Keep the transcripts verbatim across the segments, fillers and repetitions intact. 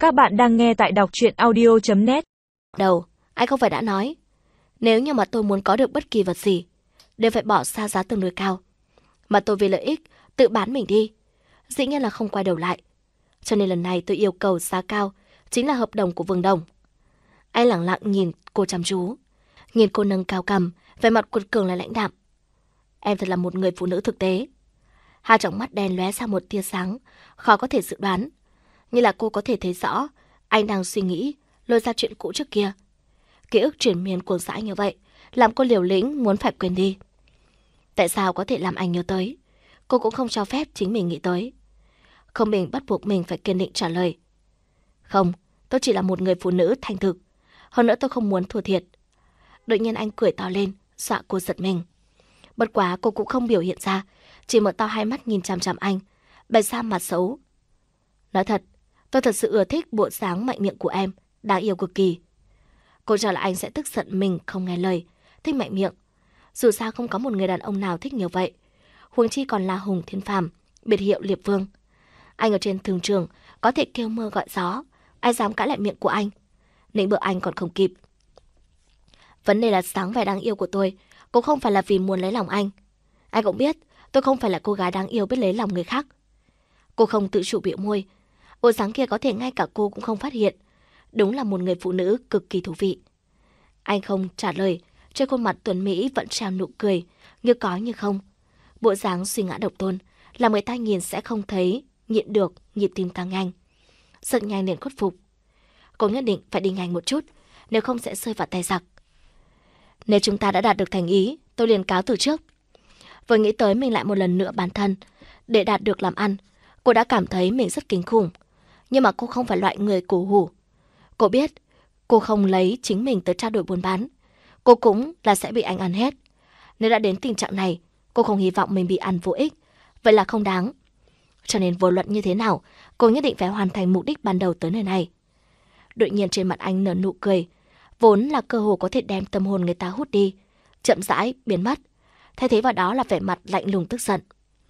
Các bạn đang nghe tại đọc truyện audio chấm net. Đầu, anh không phải đã nói, nếu như mà tôi muốn có được bất kỳ vật gì, đều phải bỏ xa giá tương đối cao. Mà tôi vì lợi ích, tự bán mình đi, dĩ nhiên là không quay đầu lại. Cho nên lần này tôi yêu cầu giá cao, chính là hợp đồng của Vương Đồng. Anh lẳng lặng nhìn cô chăm chú, nhìn cô nâng cao cằm, vẻ mặt cuột cường lại lãnh đạm. Em thật là một người phụ nữ thực tế. Hai tròng mắt đen lóe ra một tia sáng, khó có thể dự đoán. Như là cô có thể thấy rõ, anh đang suy nghĩ, lôi ra chuyện cũ trước kia. Ký ức triển miên cuồng dã như vậy, làm cô liều lĩnh muốn phải quên đi. Tại sao có thể làm anh nhớ tới? Cô cũng không cho phép chính mình nghĩ tới. Không mình bắt buộc mình phải kiên định trả lời. Không, tôi chỉ là một người phụ nữ thành thực. Hơn nữa tôi không muốn thua thiệt. Đột nhiên anh cười to lên, dọa cô giật mình. Bất quá cô cũng không biểu hiện ra, chỉ mở to hai mắt nhìn chằm chằm anh, bày ra mặt xấu. Nói thật, tôi thật sự ưa thích bộ dáng mạnh miệng của em, đáng yêu cực kỳ. Cô cho là anh sẽ tức giận mình không nghe lời, thích mạnh miệng. Dù sao không có một người đàn ông nào thích nhiều vậy. Huống chi còn là Hùng Thiên Phàm, biệt hiệu Liệp Vương. Anh ở trên thương trường có thể kêu mưa gọi gió, ai dám cãi lại miệng của anh. Nịnh bợ anh còn không kịp. Vấn đề là dáng vẻ đáng yêu của tôi cũng không phải là vì muốn lấy lòng anh. Anh cũng biết tôi không phải là cô gái đáng yêu biết lấy lòng người khác. Cô không tự chủ bĩu môi. Bộ dáng kia có thể ngay cả cô cũng không phát hiện. Đúng là một người phụ nữ cực kỳ thú vị. Anh không trả lời, trên khuôn mặt tuấn Mỹ vẫn treo nụ cười, như có như không. Bộ dáng suy ngã độc tôn, làm người ta nhìn sẽ không thấy, nhịn được, nhịp tim tăng nhanh. Rất nhanh liền khuất phục. Cô nhất định phải đi nhanh một chút, nếu không sẽ rơi vào tay giặc. Nếu chúng ta đã đạt được thành ý, tôi liền cáo từ trước. Vừa nghĩ tới mình lại một lần nữa bán thân, để đạt được làm ăn, cô đã cảm thấy mình rất kinh khủng. Nhưng mà cô không phải loại người cổ hủ. Cô biết, cô không lấy chính mình tới trao đổi buôn bán. Cô cũng là sẽ bị anh ăn hết. Nếu đã đến tình trạng này, cô không hy vọng mình bị ăn vô ích. Vậy là không đáng. Cho nên vô luận như thế nào, cô nhất định phải hoàn thành mục đích ban đầu tới nơi này. Đột nhiên trên mặt anh nở nụ cười, vốn là cơ hội có thể đem tâm hồn người ta hút đi, chậm rãi biến mất. Thay thế vào đó là vẻ mặt lạnh lùng tức giận.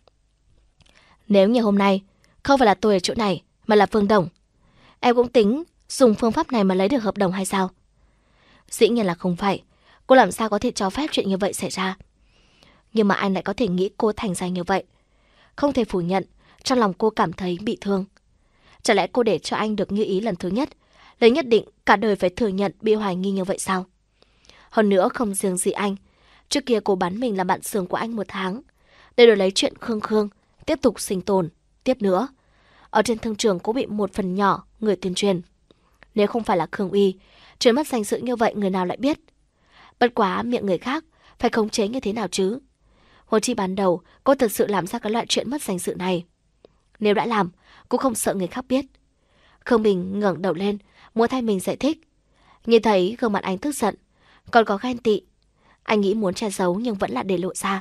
Nếu như hôm nay không phải là tôi ở chỗ này, mà là Vương Đồng, em cũng tính dùng phương pháp này mà lấy được hợp đồng hay sao? Dĩ nhiên là không phải. Cô làm sao có thể cho phép chuyện như vậy xảy ra? Nhưng mà anh lại có thể nghĩ cô thành ra như vậy. Không thể phủ nhận, trong lòng cô cảm thấy bị thương. Chả lẽ cô để cho anh được như ý lần thứ nhất, lấy nhất định cả đời phải thừa nhận bị hoài nghi như vậy sao? Hơn nữa không riêng gì anh, trước kia cô bán mình làm bạn xưởng của anh một tháng, để đổi lấy chuyện Khương Khương tiếp tục sinh tồn. Tiếp nữa, ở trên thương trường cũng bị một phần nhỏ người tuyên truyền. Nếu không phải là Khương Uy, chuyện mất danh dự như vậy người nào lại biết? Bất quá miệng người khác phải khống chế như thế nào chứ? Hồ chi ban đầu cô thật sự làm ra cái loại chuyện mất danh dự này. Nếu đã làm, cũng không sợ người khác biết. Khương Bình ngẩng đầu lên, muốn thay mình giải thích. Nhìn thấy gương mặt anh tức giận, còn có ghen tị. Anh nghĩ muốn che giấu nhưng vẫn là để lộ ra.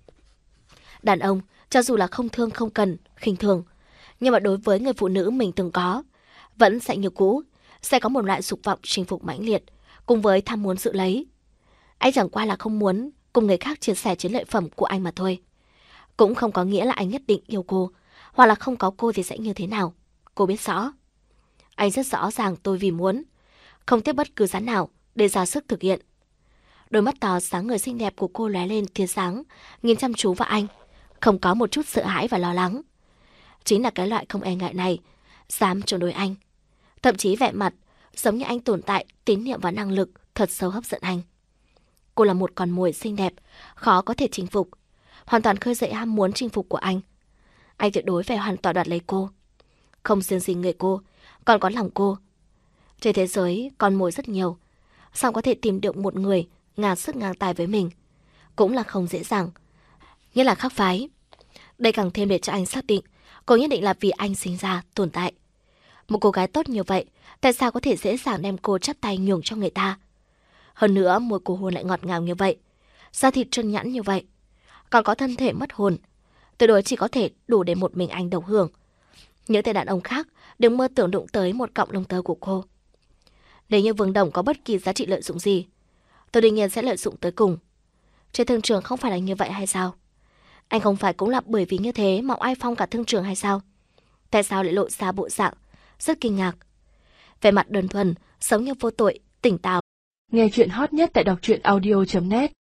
Đàn ông, cho dù là không thương không cần, khinh thường, nhưng mà đối với người phụ nữ mình từng có, vẫn sẽ như cũ, sẽ có một loại dục vọng chinh phục mãnh liệt, cùng với tham muốn giữ lấy. Anh chẳng qua là không muốn cùng người khác chia sẻ chiến lợi phẩm của anh mà thôi. Cũng không có nghĩa là anh nhất định yêu cô, hoặc là không có cô thì sẽ như thế nào. Cô biết rõ. Anh rất rõ ràng tôi vì muốn, không tiếp bất cứ giá nào để ra sức thực hiện. Đôi mắt to sáng người xinh đẹp của cô lóe lên tia sáng, nhìn chăm chú vào anh, không có một chút sợ hãi và lo lắng. Chính là cái loại không e ngại này, dám chống đối anh. Thậm chí vẻ mặt giống như anh tồn tại tín nhiệm và năng lực thật sâu hấp dẫn anh. Cô là một con mồi xinh đẹp, khó có thể chinh phục, hoàn toàn khơi dậy ham muốn chinh phục của anh. Anh tuyệt đối phải hoàn toàn đoạt lấy cô. Không riêng gì người cô, còn có lòng cô. Trên thế giới con mồi rất nhiều, sao có thể tìm được một người ngang sức ngang tài với mình cũng là không dễ dàng, nhất là khác phái. Đây càng thêm để cho anh xác định cô nhất định là vì anh sinh ra tồn tại. Một cô gái tốt như vậy, tại sao có thể dễ dàng đem cô chắp tay nhường cho người ta? Hơn nữa môi cô hôn lại ngọt ngào như vậy, da thịt trơn nhẵn như vậy, còn có thân thể mất hồn, tuyệt đối chỉ có thể đủ để một mình anh độc hưởng. Những tên đàn ông khác đừng mơ tưởng đụng tới một cọng lông tơ của cô. Nếu như Vương Đồng có bất kỳ giá trị lợi dụng gì, tôi đương nhiên sẽ lợi dụng tới cùng. Trên thương trường không phải là như vậy hay sao? Anh không phải cũng là bởi vì như thế mà oai phong cả thương trường hay sao? Tại sao lại lộ ra bộ dạng rất kinh ngạc? vẻ mặt đơn thuần, sống như vô tội, tỉnh táo. Nghe chuyện hot nhất tại đọc truyện audio chấm net